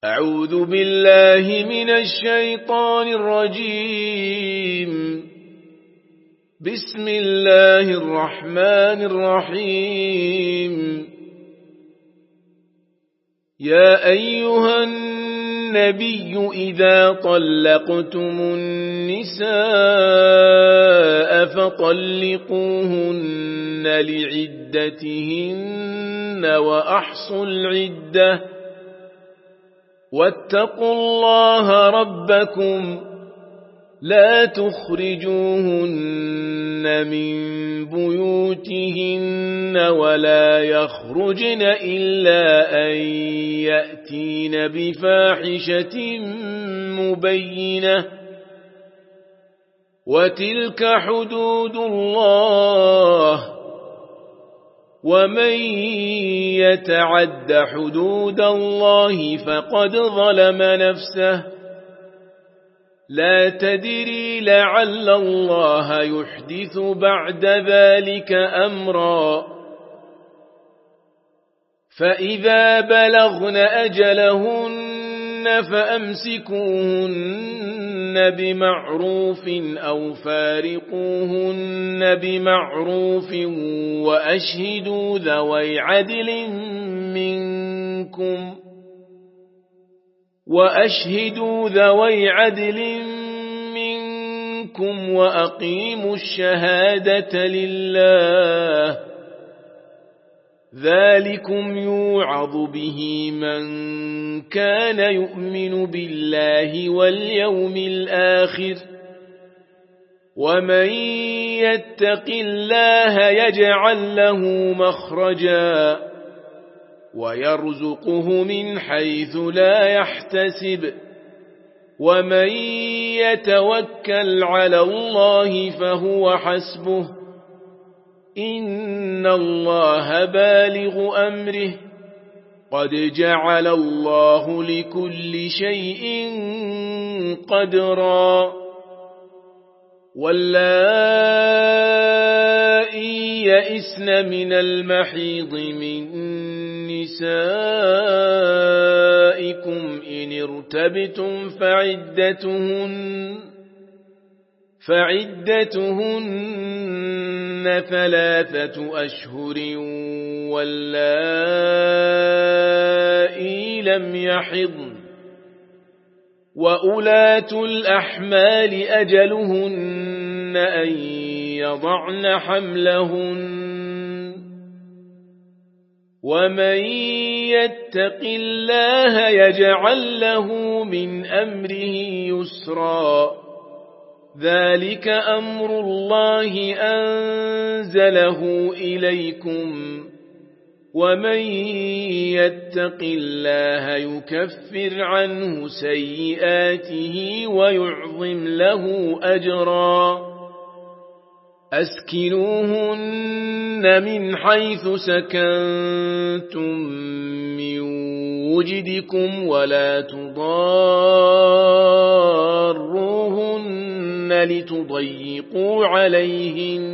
أعوذ بالله من الشيطان الرجيم. بسم الله الرحمن الرحيم. يا أيها النبي إذا طلقتم النساء فطلقوهن لعدتهن وأحصوا العدة واتقوا الله ربكم لا تخرجوهن من بيوتهن ولا يخرجن إلا أن يأتين بفاحشة مبينة وتلك حدود الله ومن يتعد حدود الله فقد ظلم نفسه لا تدري لعل الله يحدث بعد ذلك أمرا. فإذا بلغن أجلهن فأمسكوهن بمعروف أو فارقوهن بمعروف وأشهدوا ذوي عدل منكم وأقيموا الشهادة لله ذلكم يوعظ به من كان يؤمن بالله واليوم الآخر ومن يتق الله يجعل له مخرجا ويرزقه من حيث لا يحتسب ومن يتوكل على الله فهو حسبه إن الله بالغ أمره قد جعل الله لكل شيء قدرا. واللائي يئسن من المحيض من نسائكم إن ارتبتم فعدتهن 3 أشهر واللائي لم يحضن وأولات الأحمال أجلهن أن يضعن حملهن ومن يتق الله يجعل له من أمره يسرا ذلك أمر الله أنزله إليكم ومن يتق الله يكفر عنه سيئاته ويعظم له أجرا. أسكنوهن من حيث سكنتم من وجدكم ولا تضاروهن لتضيقوا عليهن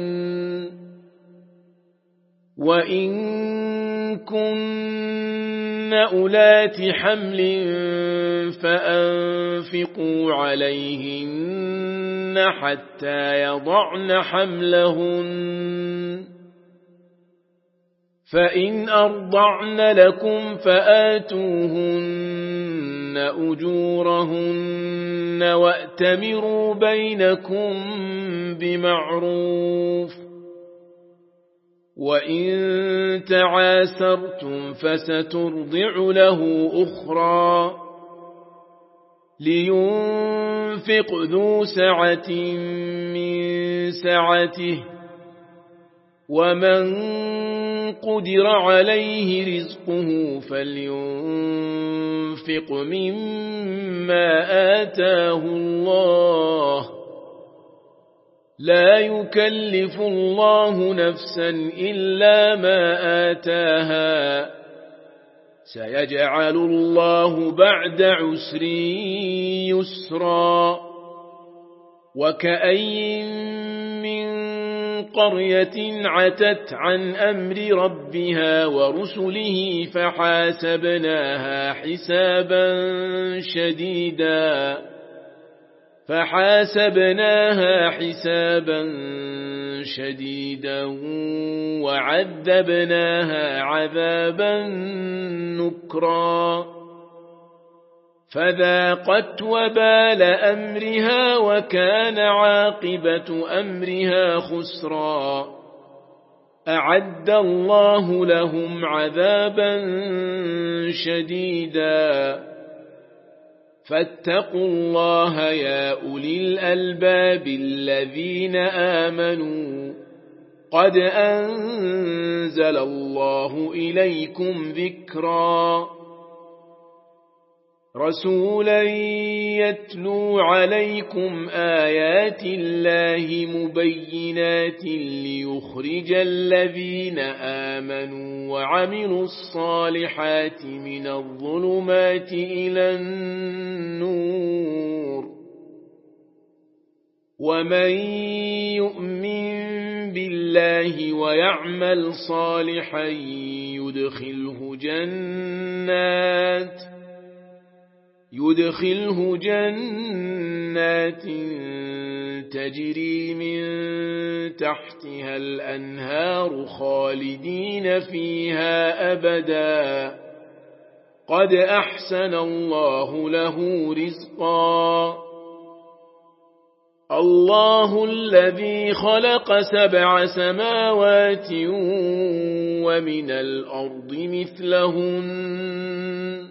وإن كن أولات حمل فأنفقوا عليهن حتى يضعن حملهن فإن أرضعن لكم فآتوهن أجورهن وأتمروا بينكم بمعروف وإن تعاسرتم فسترضع له أخرى لينفق ذو سعة من سعته ومن قدر عليه رزقه فلينفق مما آتاه الله لا يكلف الله نفسا إلا ما آتاها سيجعل الله بعد عسر يسرا. وكأين من قرية عتت عن أمر ربها ورسله فحاسبناها حسابا شديدا وعذبناها عذابا نكرا فذاقت وبال أمرها وكان عاقبة أمرها خسرا أعد الله لهم عذابا شديدا فاتقوا الله يا أولي الألباب الذين آمنوا قد أنزل الله إليكم ذكرا رسولا يتلو عليكم آيات الله مبينات ليخرج الذين آمنوا وعملوا الصالحات من الظلمات إلى النور ومن يؤمن بالله ويعمل صالحا يدخله جنات تجري من تحتها الأنهار خالدين فيها أبدا قد أحسن الله له رزقا الله الذي خلق 7 سماوات ومن الأرض مثلهن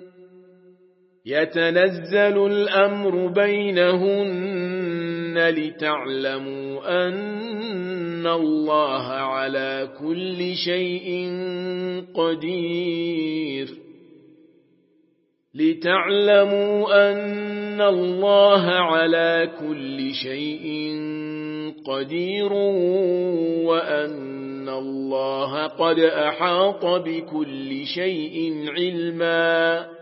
يتنزل الأمر بينهن لتعلموا أن الله على كل شيء قدير وأن الله قد أحاط بكل شيء علما